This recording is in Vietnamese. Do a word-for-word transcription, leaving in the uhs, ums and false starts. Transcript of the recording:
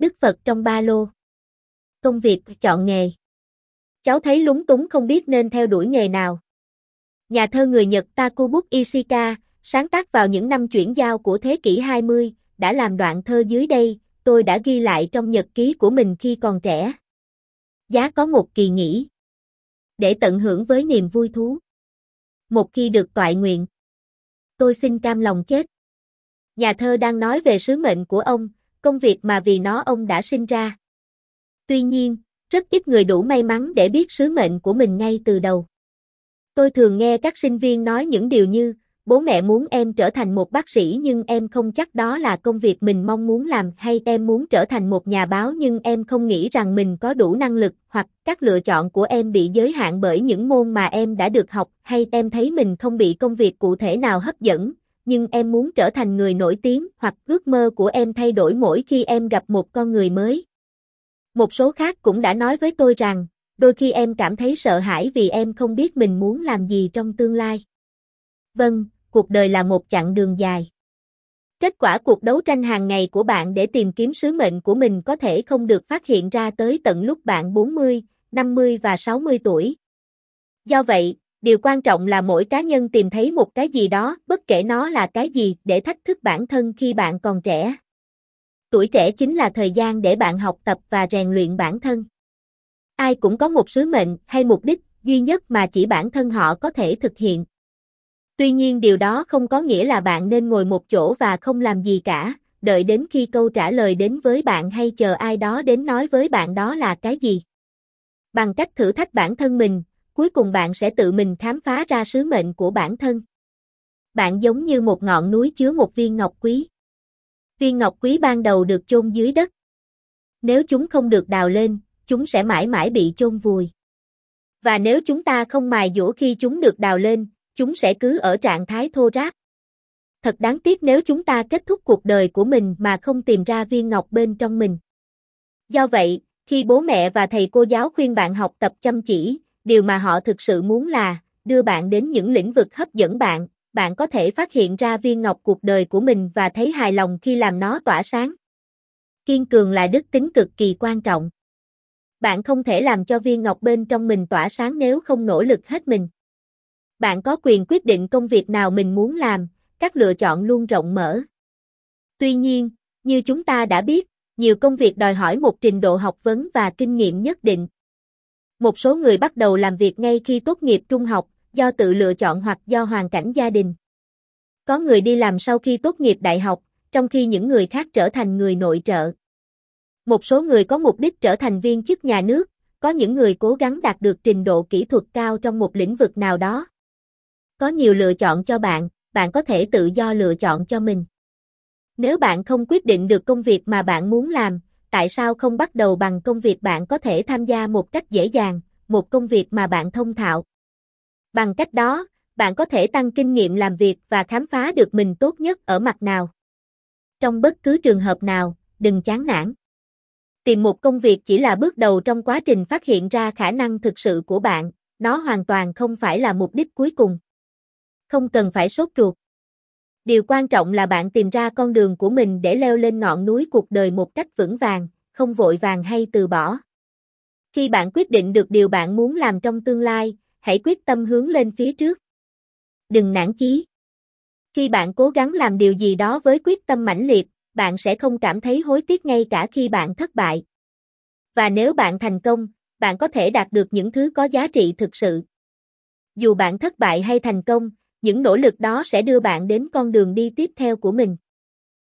Đức Phật trong ba lô. Công việc, chọn nghề. Cháu thấy lúng túng không biết nên theo đuổi nghề nào. Nhà thơ người Nhật Takubuk Ishika, sáng tác vào những năm chuyển giao của thế kỷ hai mươi, đã làm đoạn thơ dưới đây, tôi đã ghi lại trong nhật ký của mình khi còn trẻ. Giá có một kỳ nghỉ, để tận hưởng với niềm vui thú. Một khi được toại nguyện, tôi xin cam lòng chết. Nhà thơ đang nói về sứ mệnh của ông, công việc mà vì nó ông đã sinh ra. Tuy nhiên, rất ít người đủ may mắn để biết sứ mệnh của mình ngay từ đầu. Tôi thường nghe các sinh viên nói những điều như, bố mẹ muốn em trở thành một bác sĩ nhưng em không chắc đó là công việc mình mong muốn làm, hay em muốn trở thành một nhà báo nhưng em không nghĩ rằng mình có đủ năng lực, hoặc các lựa chọn của em bị giới hạn bởi những môn mà em đã được học, hay em thấy mình không bị công việc cụ thể nào hấp dẫn, nhưng em muốn trở thành người nổi tiếng, hoặc ước mơ của em thay đổi mỗi khi em gặp một con người mới. Một số khác cũng đã nói với tôi rằng, đôi khi em cảm thấy sợ hãi vì em không biết mình muốn làm gì trong tương lai. Vâng, cuộc đời là một chặng đường dài. Kết quả cuộc đấu tranh hàng ngày của bạn để tìm kiếm sứ mệnh của mình có thể không được phát hiện ra tới tận lúc bạn bốn mươi, năm mươi và sáu mươi tuổi. Do vậy, điều quan trọng là mỗi cá nhân tìm thấy một cái gì đó, bất kể nó là cái gì, để thách thức bản thân khi bạn còn trẻ. Tuổi trẻ chính là thời gian để bạn học tập và rèn luyện bản thân. Ai cũng có một sứ mệnh hay mục đích duy nhất mà chỉ bản thân họ có thể thực hiện. Tuy nhiên điều đó không có nghĩa là bạn nên ngồi một chỗ và không làm gì cả, đợi đến khi câu trả lời đến với bạn hay chờ ai đó đến nói với bạn đó là cái gì. Bằng cách thử thách bản thân mình, cuối cùng bạn sẽ tự mình khám phá ra sứ mệnh của bản thân. Bạn giống như một ngọn núi chứa một viên ngọc quý. Viên ngọc quý ban đầu được chôn dưới đất. Nếu chúng không được đào lên, chúng sẽ mãi mãi bị chôn vùi. Và nếu chúng ta không mài dũa khi chúng được đào lên, chúng sẽ cứ ở trạng thái thô ráp. Thật đáng tiếc nếu chúng ta kết thúc cuộc đời của mình mà không tìm ra viên ngọc bên trong mình. Do vậy, khi bố mẹ và thầy cô giáo khuyên bạn học tập chăm chỉ, điều mà họ thực sự muốn là đưa bạn đến những lĩnh vực hấp dẫn bạn, bạn có thể phát hiện ra viên ngọc cuộc đời của mình và thấy hài lòng khi làm nó tỏa sáng. Kiên cường là đức tính cực kỳ quan trọng. Bạn không thể làm cho viên ngọc bên trong mình tỏa sáng nếu không nỗ lực hết mình. Bạn có quyền quyết định công việc nào mình muốn làm, các lựa chọn luôn rộng mở. Tuy nhiên, như chúng ta đã biết, nhiều công việc đòi hỏi một trình độ học vấn và kinh nghiệm nhất định. Một số người bắt đầu làm việc ngay khi tốt nghiệp trung học, do tự lựa chọn hoặc do hoàn cảnh gia đình. Có người đi làm sau khi tốt nghiệp đại học, trong khi những người khác trở thành người nội trợ. Một số người có mục đích trở thành viên chức nhà nước, có những người cố gắng đạt được trình độ kỹ thuật cao trong một lĩnh vực nào đó. Có nhiều lựa chọn cho bạn, bạn có thể tự do lựa chọn cho mình. Nếu bạn không quyết định được công việc mà bạn muốn làm, tại sao không bắt đầu bằng công việc bạn có thể tham gia một cách dễ dàng, một công việc mà bạn thông thạo? Bằng cách đó, bạn có thể tăng kinh nghiệm làm việc và khám phá được mình tốt nhất ở mặt nào. Trong bất cứ trường hợp nào, đừng chán nản. Tìm một công việc chỉ là bước đầu trong quá trình phát hiện ra khả năng thực sự của bạn, nó hoàn toàn không phải là mục đích cuối cùng. Không cần phải sốt ruột. Điều quan trọng là bạn tìm ra con đường của mình để leo lên ngọn núi cuộc đời một cách vững vàng, không vội vàng hay từ bỏ. Khi bạn quyết định được điều bạn muốn làm trong tương lai, hãy quyết tâm hướng lên phía trước. Đừng nản chí. Khi bạn cố gắng làm điều gì đó với quyết tâm mãnh liệt, bạn sẽ không cảm thấy hối tiếc ngay cả khi bạn thất bại. Và nếu bạn thành công, bạn có thể đạt được những thứ có giá trị thực sự. Dù bạn thất bại hay thành công, những nỗ lực đó sẽ đưa bạn đến con đường đi tiếp theo của mình.